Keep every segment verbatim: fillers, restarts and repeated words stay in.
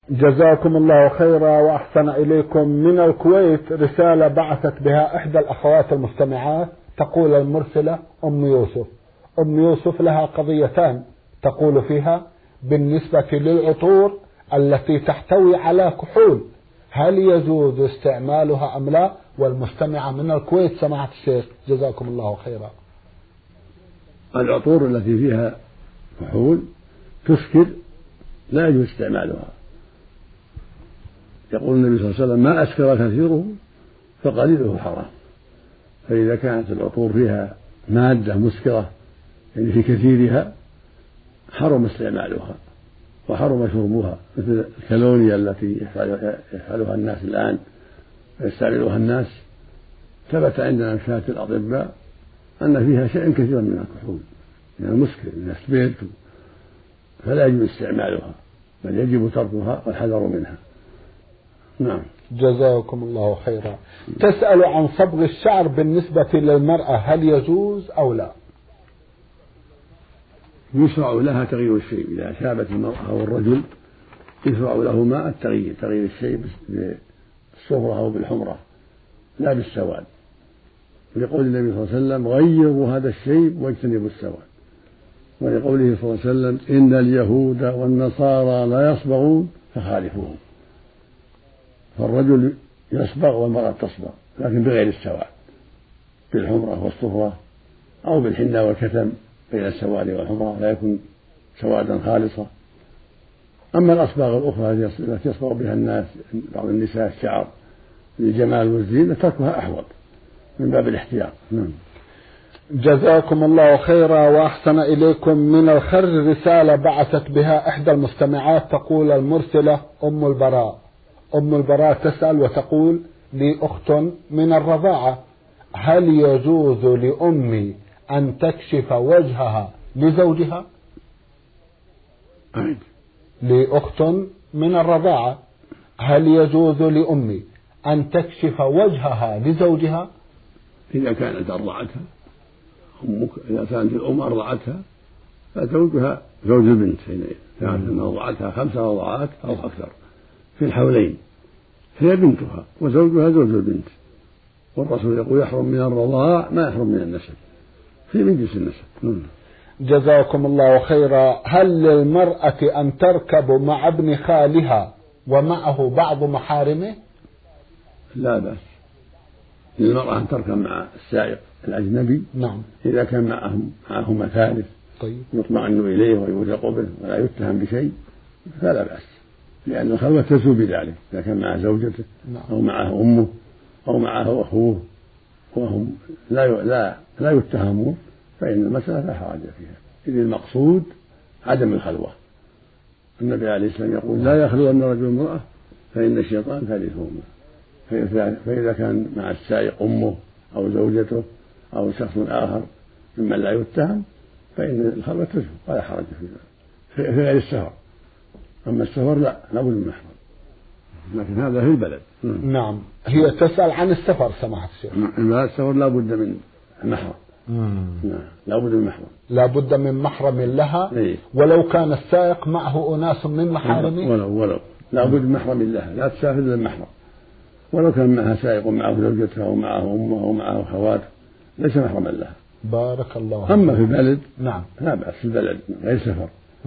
جزاكم الله خيرا وأحسن إليكم. من الكويت رسالة بعثت بها إحدى الأخوات المستمعات، تقول المرسلة أم يوسف. أم يوسف لها قضيتان تقول فيها: بالنسبة للعطور التي تحتوي على كحول هل يجوز استعمالها أم لا؟ والمستمعة من الكويت سماحة الشيخ جزاكم الله خيرا. العطور التي فيها كحول تسكر لا يجوز استعمالها. يقول النبي صلى الله عليه وسلم: ما أسكر كثيره فقليله حرام. فإذا كانت العطور فيها مادة مسكرة يعني في كثيرها حرم استعمالها وحرم شربها، مثل الكالونيا التي يفعلها الناس الآن ويستعملها الناس. ثبت عندنا من شهادة الأطباء أن فيها شيء كثير من الكحول من المسكر من السبيرت، فلا يجب استعمالها بل يجب تركها والحذر منها. نعم. جزاكم الله خيرا. تسأل عن صبغ الشعر بالنسبة للمرأة هل يجوز أو لا؟ يشرع لها تغيير الشيء إذا شابت المرأة أو الرجل، يشرع لهما التغيير تغيير الشيء بالصفرة أو بالحمرة لا بالسواد، ولقول النبي صلى الله عليه وسلم: غيروا هذا الشيء واجتنبوا السواد. ولقوله صلى الله عليه وسلم: إن اليهود والنصارى لا يصبغون فخالفوهم. فالرجل يصبغ والمرأة تصبغ لكن بغير السواد، بالحمرة والصفرة أو بالحنة والكتم بين السواد والحمرة، لا يكون سوادا خالصا. أما الأصباغ الأخرى التي يصبغ بها الناس بعض النساء الشعر للجمال والزينة تركها أحوط من باب الاحتياط. نعم. جزاكم الله خيرا وأحسن إليكم. من الخرج رسالة بعثت بها إحدى المستمعات، تقول المرسلة أم البراء. أم البراء تسأل وتقول: لي أخت من الرضاعة، هل يجوز لأمي أن تكشف وجهها لزوجها؟ أعيد. لي أخت من الرضاعة، هل يجوز لأمي أن تكشف وجهها لزوجها؟ إذا كانت أرضعتها أمك، إذا كانت الأم أرضعتها فزوجها زوج البنت، حينئذ كانت أن أرضعتها خمس رضعات أو أكثر في الحولين هي بنتها وزوجها زوج البنت. والرسول يقول: يحرم من الرضاع ما يحرم من النسب، في من جنس النسب. جزاكم الله خيرا. هل للمرأة أن تركب مع ابن خالها ومعه بعض محارمه؟ لا بأس للمرأة أن تركب مع السائق الأجنبي. نعم. إذا كان معهم معهما ثالث طيب. يطمئن إليه ويوثق به ولا يتهم بشيء فلا بأس، لأن الخلوة تزول بذلك. إذا كان معه زوجته نعم. أو معه أمه أو معه أخوه وهم لا لا لا يتهمون فإن المسألة لا حرج فيها، إذ المقصود عدم الخلوة. النبي عليه السلام يقول: لا يخلو أن رجل امرأة فإن الشيطان ثالثهما. فإذا كان مع السائق أمه أو زوجته أو شخص آخر ممن لا يتهم فإن الخلوة تزول ولا حرج فيها في غير السفر. أما السفر لا لابد من محرم، لكن هذا في البلد. نعم. هي تسأل عن السفر سماحة الشيخ. لا، السفر لا بد من محرم. لا بد من محرم، لا بد من محرم لها. إيه؟ ولو كان السائق معه أناس من محارمه ولو ولو لا بد من محرم لها، لا تسافر إلا المحرم. ولو كان معها سائق ومعه زوجته أو معه أمه أو معه أخواته ليس محرما لها. بارك الله. أما في البلد نعم لا بأس، في البلد غير سفر،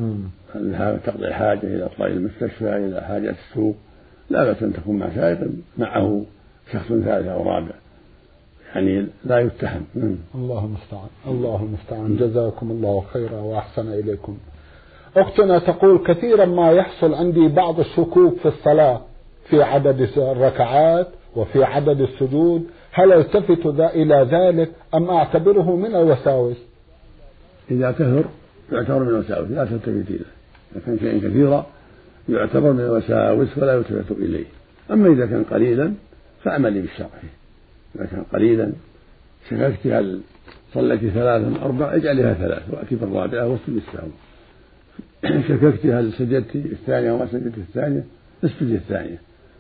تقضي حاجة إلى طلاب المستشفى إلى حاجة السوق لا بأس أن تكون مع سائق معه شخص ثالث أو رابع يعني لا يتهم. الله المستعان. الله المستعان. جزاكم الله خيرا وأحسن إليكم. أختنا تقول: كثيرا ما يحصل عندي بعض الشكوك في الصلاة في عدد الركعات وفي عدد السجود، هل التفت إلى ذلك أم أعتبره من الوساوس؟ إذا كثر يعتبر من الوساوس لا تلتفت إليه، إذا كان شيء كثيرا يعتبر من الوساوس ولا يلتفت إليه. أما إذا كان قليلا فاعملي بالشرع. إذا كان قليلا شككت هل صليت ثلاثا أربع اجعلها ثلاث وأتي بالرابعة واسجد السهو. شككت هل سجدت الثانية وما سجدت الثانية اسجد الثانية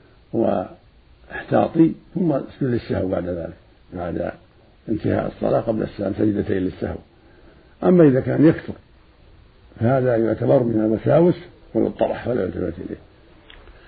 واحتاطي ثم اسجد للسهو بعد ذلك بعد انتهاء الصلاة قبل السلام سجدتين للسهو. أما إذا كان يكثر فهذا يعتبر من الوساوس ويطرح ولا يلتفت إليه.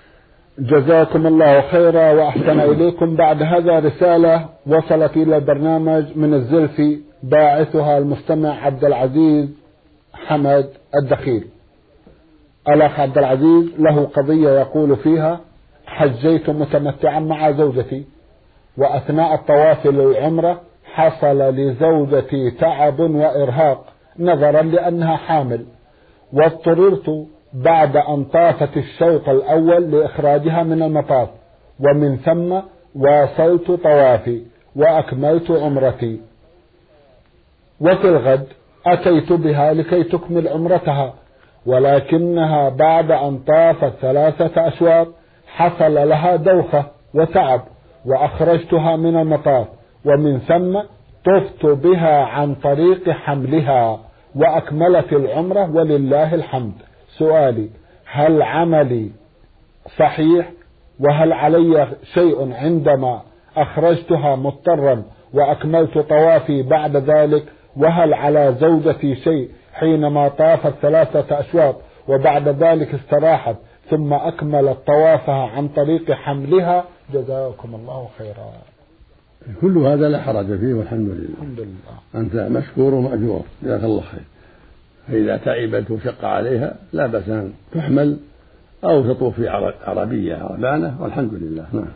جزاكم الله خيرا وأحسن إليكم. بعد هذا رسالة وصلت إلى البرنامج من الزلفي، باعثها المستمع عبد العزيز حمد الدخيل. الأخ عبد العزيز له قضية يقول فيها: حجيت متمتعا مع زوجتي، وأثناء الطواف للعمرة حصل لزوجتي تعب وإرهاق نظرا لأنها حامل، واضطررت بعد أن طافت الشوط الأول لإخراجها من المطاف، ومن ثم واصلت طوافي وأكملت عمرتي، وفي الغد أتيت بها لكي تكمل عمرتها، ولكنها بعد أن طافت ثلاثة أشواط حصل لها دوخة وتعب، وأخرجتها من المطاف، ومن ثم طفت بها عن طريق حملها وأكملت العمرة ولله الحمد. سؤالي: هل عملي صحيح؟ وهل علي شيء عندما أخرجتها مضطرا وأكملت طوافي بعد ذلك؟ وهل على زوجتي شيء حينما طافت ثلاثة أشواط وبعد ذلك استراحت ثم أكملت طوافها عن طريق حملها؟ جزاكم الله خيرا. كل هذا لا حرج فيه والحمد لله. الحمد لله. أنت مشكور ومأجور، جزاك الله خير. فإذا تعبت وشق عليها لا بأس أن تحمل أو تطوف في عربية عربانة والحمد لله. نعم.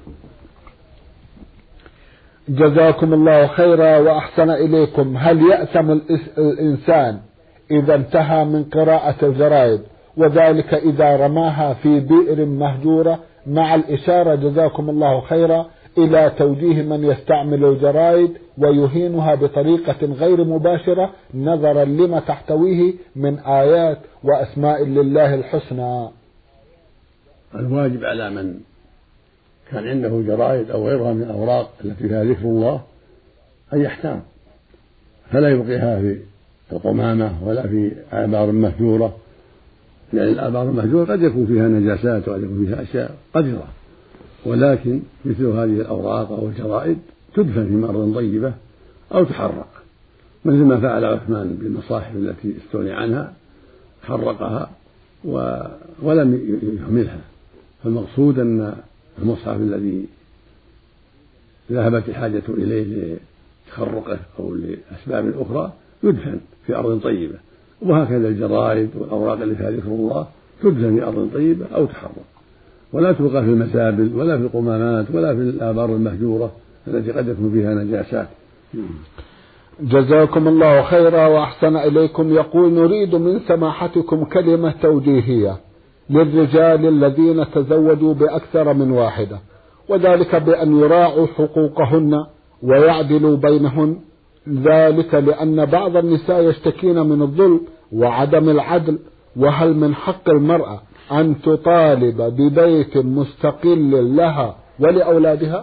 جزاكم الله خيرا وأحسن إليكم. هل يأثم الإنسان إذا انتهى من قراءة الجرائد، وذلك إذا رماها في بئر مهجورة، مع الإشارة جزاكم الله خيرا إلى توجيه من يستعمل الجرائد ويهينها بطريقة غير مباشرة نظرا لما تحتويه من آيات وأسماء لله الحسنى؟ الواجب على من كان عنده جرائد أو غيرها من الأوراق التي فيها ذكر الله أن يحتام، فلا يبقيها في القمامة ولا في آبار مهجورة، لأن الآبار المهجورة قد يكون فيها نجاسات وقد يكون فيها أشياء قذرة، ولكن مثل هذه الأوراق أو الجرائد تدفن في أرض طيبة أو تحرق، مثل ما فعل عثمان بالمصاحف التي استغني عنها، حرقها و... ولم يهملها. فالمقصود أن المصحف الذي ذهبت الحاجة إليه لتخرقه أو لأسباب أخرى يدفن في أرض طيبة، وهكذا الجرائد والأوراق اللي فيها ذكر الله تدفن في أرض طيبة أو تحرق، ولا تلقى في المسابل ولا في القمامات ولا في الآبار المهجورة التي قد يكون فيها نجاسات. جزاكم الله خيرا وأحسن إليكم. يقول: نريد من سماحتكم كلمة توجيهية للرجال الذين تزوجوا بأكثر من واحدة، وذلك بأن يراعوا حقوقهن ويعدلوا بينهن، ذلك لأن بعض النساء يشتكين من الظلم وعدم العدل. وهل من حق المرأة أن تطالب ببيت مستقل لها ولأولادها؟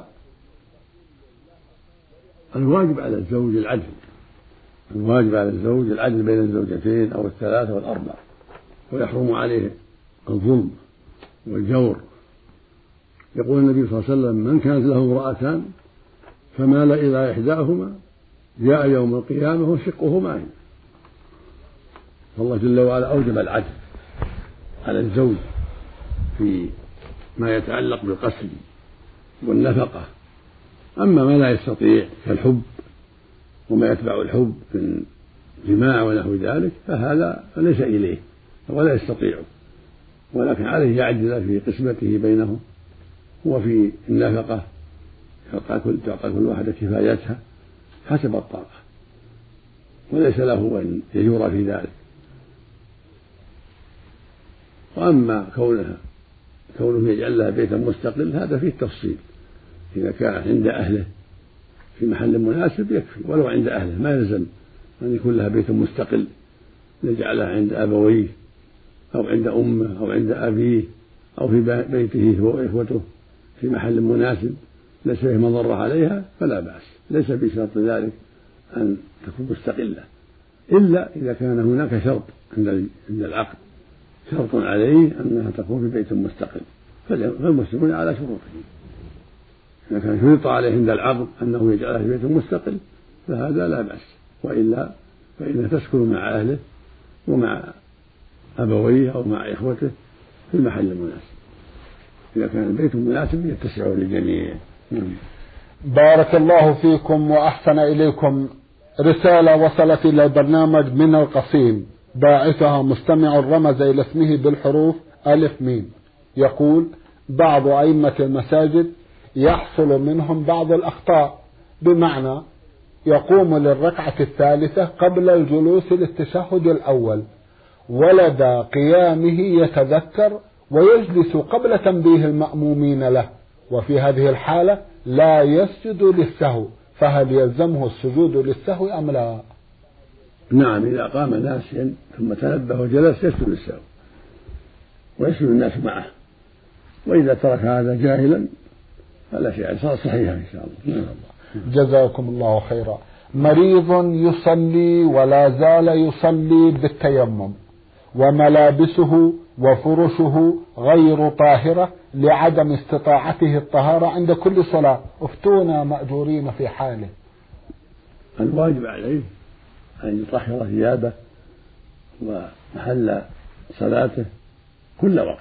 الواجب على الزوج العدل، الواجب على الزوج العدل بين الزوجتين أو الثلاثة والأربع، ويحرم عليه الظلم والجور. يقول النبي صلى الله عليه وسلم: من كانت له امرأتان فمال إلى إحداهما جاء يوم القيامة وشقه مائل. فالله جل وعلا أوجب العدل على الزوج في ما يتعلق بالقسم والنفقة. أما ما لا يستطيع كالحب وما يتبع الحب من جماع ونحو ذلك فهذا ليس إليه ولا يستطيع، ولكن عليه يعدل في قسمته بينهم وفي النفقة، تعطى كل, تعطى كل واحدة كفايتها حسب الطاقة، وليس له أن يجور في ذلك. وأما كونها كونه يجعل لها بيتا مستقل هذا فيه تفصيل، إذا كان عند أهله في محل مناسب يكفي، ولو عند أهله ما يلزم أن يكون لها بيت مستقل، يجعلها عند أبويه أو عند أمه أو عند أبيه أو في بيته هو وإخوته في محل مناسب ليس فيه مضرة عليها فلا بأس، ليس بشرط ذلك أن تكون مستقلة، إلا إذا كان هناك شرط عند العقد، شرط عليه أنها تكون في بيت مستقل، فالمسلمون على شروطهم. إذا كان شرط عليه عند العقد أنه يجعلها في بيت مستقل فهذا لا بأس، وإلا فإنها تسكن مع أهله ومع أبويه أو مع إخوته في المحل المناسب. إذا كان البيت مناسب يتسع للجميع. بارك الله فيكم وأحسن إليكم. رسالة وصلت إلى البرنامج من القصيم، باعثها مستمع رمز إلى اسمه بالحروف ألف ميم، يقول: بعض أئمة المساجد يحصل منهم بعض الأخطاء، بمعنى يقوم للركعة الثالثة قبل الجلوس للتشهد الأول، ولدى قيامه يتذكر ويجلس قبل تنبيه المأمومين له، وفي هذه الحالة لا يسجد للسهو، فهل يلزمه السجود للسهو أم لا؟ نعم، إذا قام ناسيا ثم تنبه وجلس يسجد للسهو ويسجد الناس معه، وإذا ترك هذا جاهلا فلا شيء، صار صحيحا إن شاء الله. جزاكم الله خيرا. مريض يصلي ولا زال يصلي بالتيمم، وملابسه وفرشه غير طاهرة لعدم استطاعته الطهارة عند كل صلاة، افتونا مأجورين في حاله. الواجب عليه أن يطهر ثيابه ومحل صلاته كل وقت،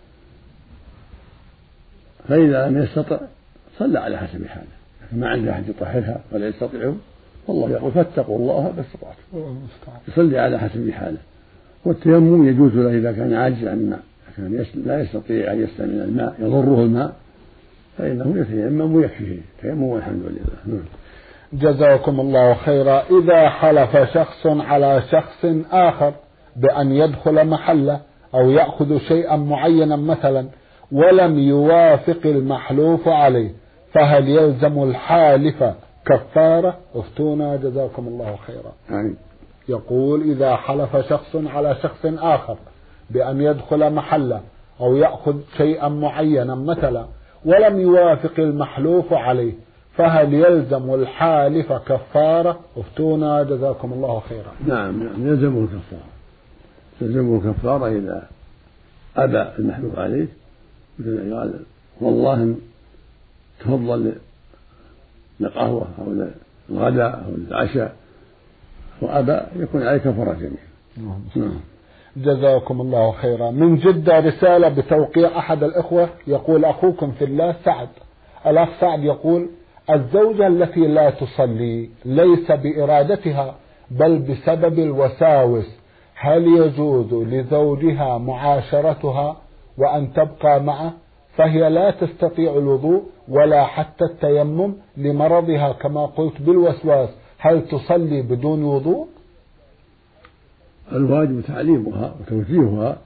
فإذا لم يستطع صلى على حسب حاله، ما عنده أحد يطهرها ولا يستطيعه، والله يقول: فاتقوا الله ما استطعتم، يصلي على حسب حاله. والتيمم يجوز له إذا كان عاجزا عن الماء، كان لا يستطيع أن يستعمل الماء يضره الماء، فإنه يتيمم ويكفيه تيمم والحمد لله. جزاكم الله خيرا. إذا حلف شخص على شخص آخر بأن يدخل محله أو يأخذ شيئا معينا مثلا ولم يوافق المحلوف عليه، فهل يلزم الحالف كفارة؟ افتونا جزاكم الله خيرا. يعني يقول: إذا حلف شخص على شخص آخر بأن يدخل محله أو يأخذ شيئا معينا مثلا ولم يوافق المحلوف عليه، فهل يلزم الحالف كفارة؟ افتونا جزاكم الله خيرا. نعم نعم يلزمه الكفارة، يلزمه الكفارة إذا أبى المحلوف عليه، مثل قال: والله تفضل لقهوة أو للغداء أو للعشاء وأبى، يكون عليه كفارة جميع. نعم. جزاكم الله خيرا. من جدة رسالة بتوقيع أحد الإخوة، يقول: أخوكم في الله سعد. الأخ سعد يقول: الزوجة التي لا تصلي ليس بإرادتها بل بسبب الوساوس، هل يجوز لزوجها معاشرتها وأن تبقى معه، فهي لا تستطيع الوضوء ولا حتى التيمم لمرضها كما قلت بالوسواس، هل تصلي بدون وضوء؟ الواجب تعليمها وتوجيهها،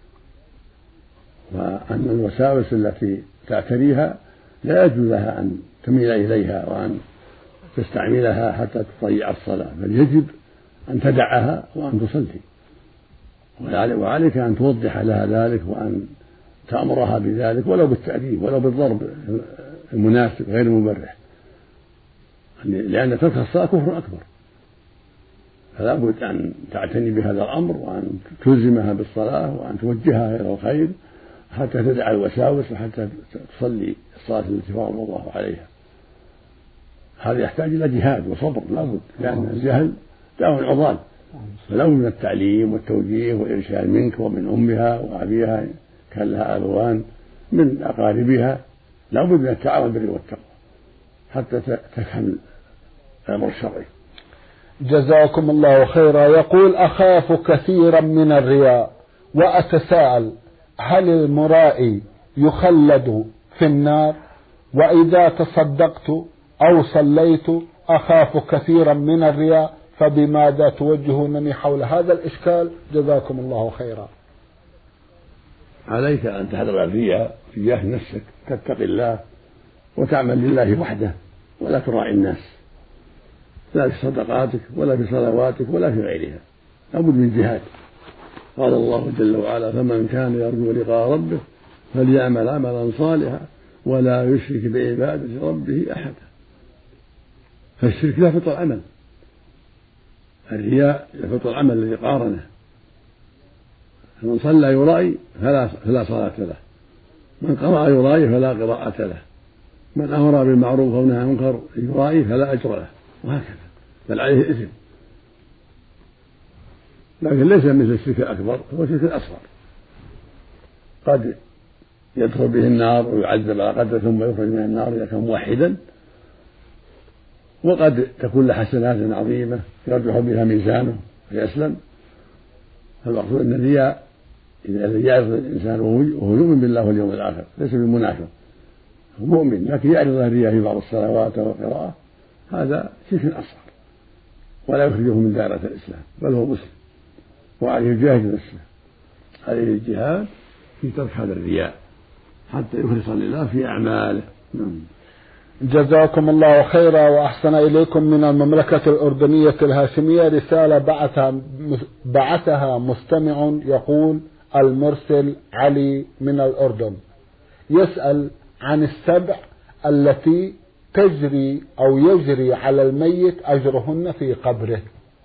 وأن الوساوس التي تعتريها لا يجوز لها أن تميل إليها وأن تستعملها حتى تضيع الصلاة، بل يجب أن تدعها وأن تصلي، وعليك أن توضح لها ذلك وأن تأمرها بذلك ولو بالتأديب ولو بالضرب المناسب غير المبرح، لأن ترك الصلاة كفر أكبر، فلا بد أن تعتني بهذا الأمر وأن تلزمها بالصلاة وأن توجهها إلى الخير حتى تدع الوساوس وحتى تصلي الصلاة التي فرض الله عليها. هذا يحتاج إلى جهاد وصبر، لا بد، لأن الجهل داء عضال، فلا بد من التعليم والتوجيه والإرشاد منك ومن أمها وأبيها كان لها أبوان، من أقاربها، لا بد من التعاون بالبر والتقوى حتى تفهم الأمر الشرعي. جزاكم الله خيرا. يقول: أخاف كثيرا من الرياء وأتساءل هل المرائي يخلد في النار؟ وإذا تصدقت أو صليت أخاف كثيرا من الرياء، فبماذا توجهونني حول هذا الإشكال؟ جزاكم الله خيرا. عليك أن تحذر الرياء تجاه نفسك، تتقي الله وتعمل لله وحده ولا تراعي الناس، لا في صدقاتك ولا في صلواتك ولا في غيرها، لابد من جهاد. قال الله جل وعلا: فمن كان يرجو لقاء ربه فليعمل عملا صالحا ولا يشرك بعبادة ربه أحدا. فالشرك لا يفطر العمل، الرياء يفطر العمل الذي قارنه. من صلى يرائي فلا, فلا صلاة له، من قرأ يرائي فلا قراءة له، من أمر بالمعروف ونهى عن المنكر يرائي فلا أجر له، وهكذا، بل عليه إثم. لكن ليس مثل الشرك الأكبر، هو الشرك الأصغر، قد يدخل به النار ويعذب على قدره ثم يخرج من النار إذا كان موحدا، وقد تكون له حسنات عظيمة يرجح بها ميزانه فيسلم. فالمقصود أن الرياء إذا يعرض الإنسان وهو يؤمن بالله واليوم الآخر ليس بمنافق، هو مؤمن لكن يعرض الرياء في بعض الصلوات والقراءة، هذا شرك أصغر ولا يخرجه من دائرة الإسلام، بل هو مسلم وعليه الجهاد نفسه، عليه الجهاد في ترك هذا الرياء حتى يخلص لله في أعماله. جزاكم الله خيرا وأحسن إليكم. من المملكة الأردنية الهاشمية رسالة بعثها, بعثها مستمع يقول: المرسل علي من الأردن يسأل عن السبع التي تجري أو يجري على الميت أجرهن في قبره.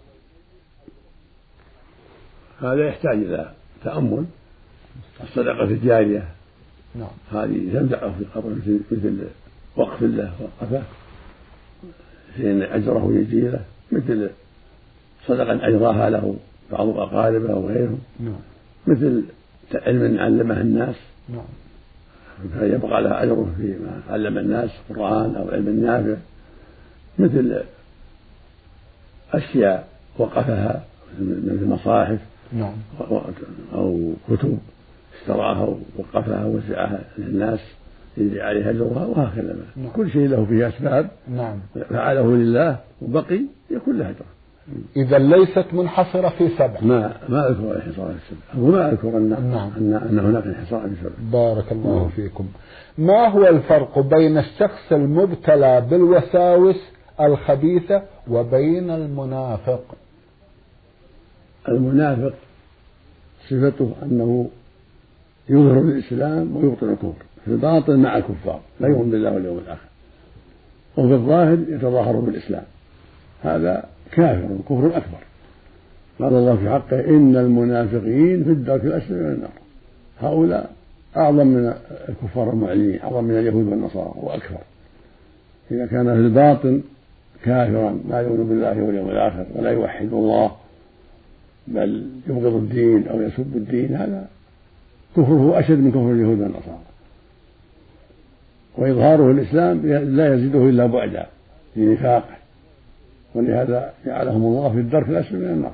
هذا يحتاج إلى تأمل. الصدقة الجارية نعم. هذه تنفعه في قبره مثل وقف له وقفه فإن أجره يجي له، مثل صدقة أجراها له بعض أقاربه وغيرهم، نعم. مثل علم علمه الناس، نعم. فيبقى له أجره فيما علم الناس القرآن أو علم النافع، مثل أشياء وقفها مثل مصاحف، نعم. أو كتب اشتراها ووقفها ووزعها للناس يجري عليها أجرها وهكذا. نعم. كل شيء له فيه أسباب، نعم. فعله لله وبقي يكون له أجر. إذا ليست منحصرة في سبع. ما ما أذكر انحصار في سبع، وما أذكر أن نعم. أن, أن هناك انحصار في سبع. بارك الله نعم. فيكم. ما هو الفرق بين الشخص المبتلى بالوساوس الخبيثة وبين المنافق؟ المنافق صفته أنه يظهر الإسلام ويبطن الكفر، في الباطن مع الكفار لا يؤمن بالله واليوم الآخر، وفي الظاهر يتظاهر بالإسلام، هذا كافر كفر أكبر. قال الله في حقه: إن المنافقين في الدرك الأسفل من النار. هؤلاء أعظم من الكفار المعلنين، أعظم من اليهود والنصارى وأكثر. إذا كان في الباطن كافرا لا يؤمن بالله واليوم الآخر ولا يوحد الله بل يبغض الدين أو يسب الدين، هذا كفره أشد من كفر اليهود والنصارى، وإظهاره الإسلام لا يزيده إلا بعدا لنفاقه، ولهذا جعلهم الله في الدرك الأسفل من النار.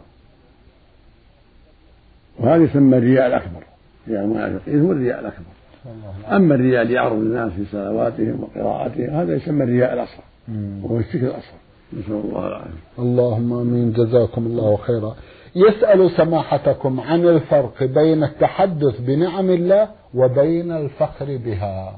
وهذا يسمى الرياء الأكبر، رياء المنافقين هو الرياء الأكبر. أما الرياء ليعرض الناس في صلواتهم وقراءاتهم هذا يسمى الرياء الأصغر، وهو الشرك الأصغر، نسأل الله العافية. اللهم آمين. جزاكم الله خيرا. يسأل سماحتكم عن الفرق بين التحدث بنعم الله وبين الفخر بها.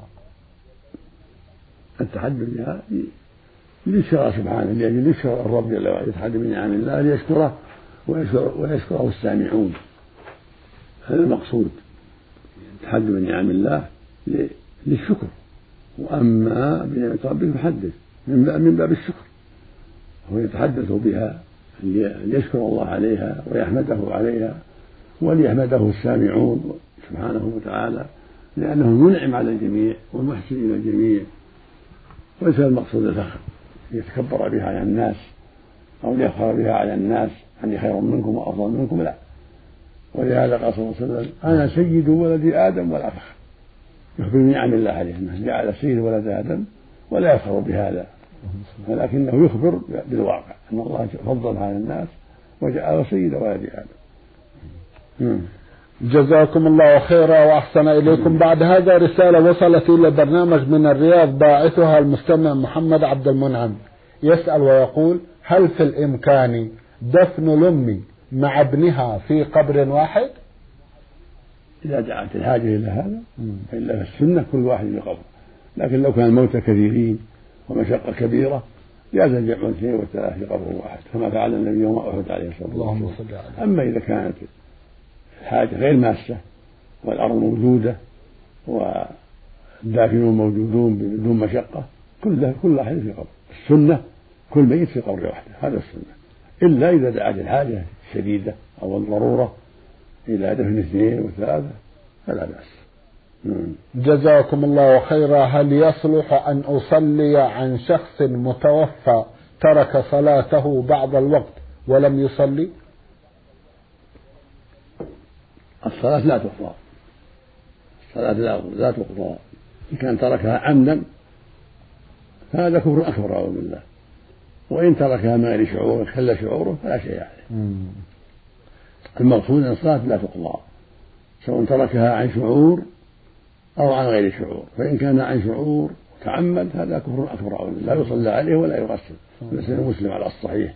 التحدث بها ليشكر سبحانه، لأجل يشكر الرب جل وعلا، يتحدث بنعم الله ليشكره ويشكره السامعون، هذا المقصود. التحدث بنعم الله للشكر، وأما بنعمة ربه فحدث من باب الشكر، هو يتحدث بها ليشكر الله عليها ويحمده عليها وليحمده السامعون سبحانه وتعالى، لأنه منعم على الجميع والمحسن إلى الجميع، وليس المقصود الفخر يتكبر بها على الناس أو ليفخر بها على الناس أني خير منكم وأفضل منكم، لا. ولهذا قال صلى الله عليه وسلم: أنا سيد ولد آدم ولا فخر، يخبر بنعم الله عليه أنه جعل سيد ولد آدم ولا يفخر بهذا، ولكنه يخبر بالواقع أن الله فضل على الناس وجعله سيد ولد آدم. جزاكم الله خيرا وأحسن إليكم. بعد هذا رسالة وصلت إلى برنامج من الرياض باعثها المستمع محمد عبد المنعم، يسأل ويقول: هل في الإمكان دفن الأم مع ابنها في قبر واحد؟ إذا دعت الحاجة إلى هذا فإلا في السنة كل واحد في قبر، لكن لو كان الموتى كثيرين ومشقة كبيرة جاز الجمع الاثنين والثلاث في قبر واحد، كما فعل النبي يوم أحد عليه الصلاة والسلام. أما إذا كانت الحاجة غير ماسة والأرض موجودة والدافنون موجودون بدون مشقة كل كل واحد في قبر. السنة كل ميت في قبر واحد، هذا السنة، إلا إذا دعت الحاجة الشديدة أو الضرورة إلى دفن اثنين وثلاثة فلا بأس. جزاكم الله خيرا. هل يصلح أن أصلي عن شخص متوفى ترك صلاته بعض الوقت ولم يصلي؟ الصلاة لا تقضى، الصلاة لا تقضى. إن كان تركها عمدا فهذا كفر أكبر أعوذ بالله، وإن تركها من غير شعور خل شعوره فلا شيء عليه. المقصود أن الصلاة لا تقضى سواء تركها عن شعور أو عن غير شعور، فإن كان عن شعور تعمد هذا كفر أكبر أعوذ بالله، لا يصلى عليه ولا يغسل، يغسل المسلم على الصحيح.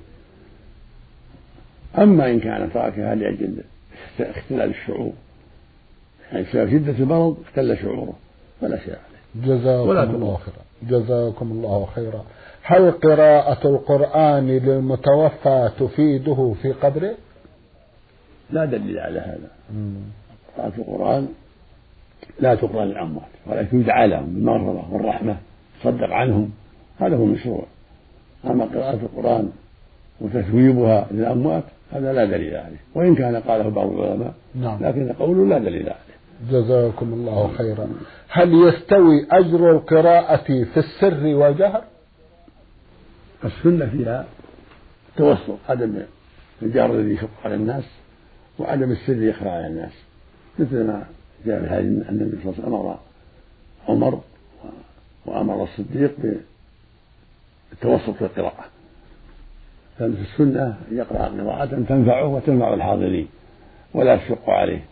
أما إن كان تركها لأجل اختلال الشعور يعني بسبب شدة المرض اختل شعوره فلا شيء عليه. جزاكم الله خيرا. جزاكم الله خيرا. هل قراءة القرآن للمتوفى تفيده في قبره؟ لا دليل على هذا. قراءة القرآن لا تقرأ للأموات ولكن يدعى لهم بالمغفرة والرحمة، تصدق عنهم، هذا هو المشروع. أما قراءة القرآن وتثويبها للأموات هذا لا دليل عليه، وإن كان قاله بعض العلماء نعم. لكن قوله لا دليل عليه. جزاكم الله خيرا. هل يستوي أجر القراءة في السر والجهر؟ السنة فيها توسط، عدم الجهر الذي يشق على الناس وعدم السر يخفى على الناس، مثل ما جاء في الحديث أن النبي صلى الله عليه وسلم أمر عمر وأمر الصديق بالتوسط في القراءة، ففي السنة أن يقرأ قراءة تنفعه وتنفع الحاضرين ولا تشق عليه.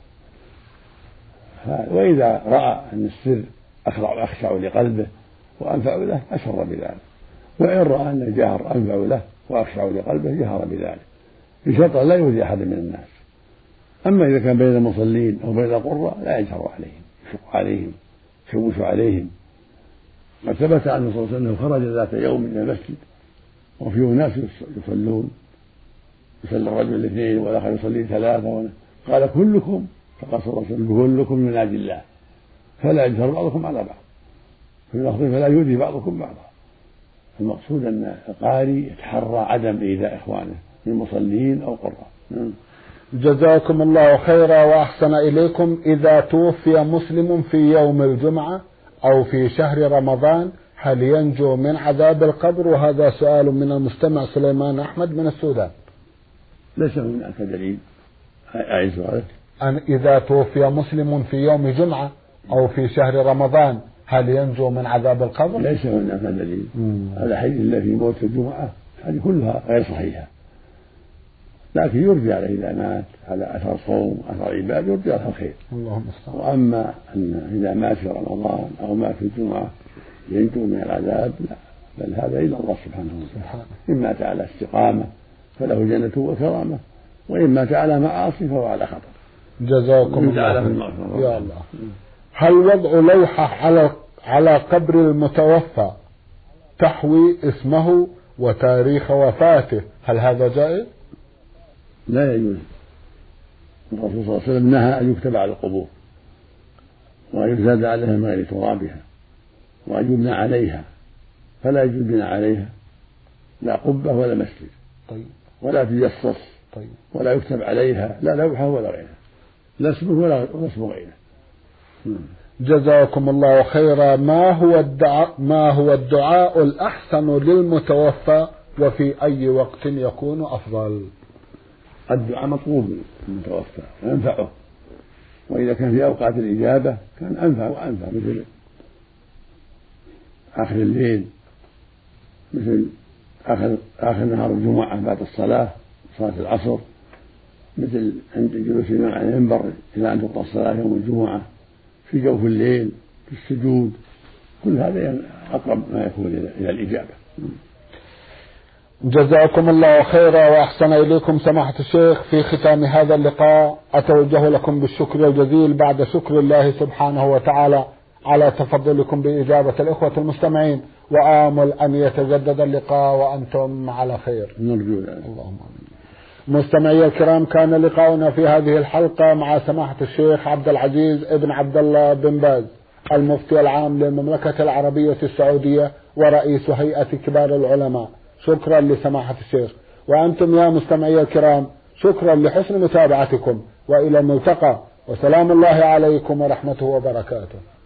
وإذا رأى أن السر أخرع أخشع لقلبه وأنفع له أسر بذلك، وإن رأى أن الجهر أنفع له وأخشع لقلبه جهر بذلك بشرط لا يؤذي أحد من الناس. أما إذا كان بين المصلين أو بين القراء لا يجهر عليهم، يشق عليهم، يشوش عليهم. قد ثبت عنه صلى الله عليه وسلم خرج ذات يوم من المسجد وفيه ناس يصلون، يصلي الرجل الاثنين والآخر يصلي ثلاثة، قال كلكم، فقال صلى الله عليه وسلم كلكم من ناجي الله فلا يجهر بعضكم على بعض، في اللفظ فلا يؤذي بعضكم بعضا. المقصود أن القارئ يتحرى عدم إيذاء إخوانه من مصلين أو قراء. جزاكم الله خيرا وأحسن إليكم. إذا توفي مسلم في يوم الجمعة أو في شهر رمضان هل ينجو من عذاب القبر؟ وهذا سؤال من المستمع سليمان أحمد من السودان. ليس هناك دليل. أعيد سؤالك. أن إذا توفي مسلم في يوم جمعة أو في شهر رمضان هل ينجو من عذاب القبر؟ ليس هناك دليل. هذا حديث الله في موت الجمعة هذه كلها غير صحيحة، لكن يرجى عليه إذا مات على أثر صوم أثر عبادة يرجى له الخير. اللهم استعان. وأما أن إذا مات في رمضان أو مات في الجمعة ينجو من العذاب لا، بل هذا إلا الله سبحانه وتعالى. إن مات على استقامة فله جنة وكرامة، وإن مات على معاصي فهو على خطر. جزاكم الله يا الله. هل وضع لوحة على على قبر المتوفى تحوي اسمه وتاريخ وفاته هل هذا جائز؟ لا يجوز. الرسول صلى الله عليه وسلم نهى أن يكتب على القبور وأن يزاد عليها من غير ترابها وأن يبنى عليها، فلا يجوز بناء عليها لا قبة ولا مسجد. طيب. ولا تجصص. طيب. ولا يكتب عليها لا لوحة ولا غيرها، لا اسمه ولا اسم غيره. جزاكم الله خيرا. ما هو الدعاء ما هو الدعاء الأحسن للمتوفى وفي أي وقت يكون أفضل؟ الدعاء مطلوب للمتوفى وينفعه، وإذا كان في أوقات الإجابة كان أنفع وأنفع، مثل آخر الليل، مثل آخر آخر نهار الجمعة بعد الصلاة صلاة العصر، مثل عند جلوس الإمام على المنبر إلى أن تقضى الصلاة يوم الجمعة، في جوف الليل، في السجود، كل هذا أقرب ما يكون إلى الإجابة. جزاكم الله خيرا وأحسن إليكم سماحة الشيخ. في ختام هذا اللقاء أتوجه لكم بالشكر الجزيل بعد شكر الله سبحانه وتعالى على تفضلكم بإجابة الإخوة المستمعين، وآمل أن يتجدد اللقاء وأنتم على خير. نرجو ذلك. اللهم آمين. مستمعي الكرام، كان لقاؤنا في هذه الحلقة مع سماحة الشيخ عبد العزيز ابن عبد الله بن باز المفتي العام للمملكة العربية السعودية ورئيس هيئة كبار العلماء. شكرا لسماحة الشيخ. وأنتم يا مستمعي الكرام شكرا لحسن متابعتكم، وإلى الملتقى، وسلام الله عليكم ورحمته وبركاته.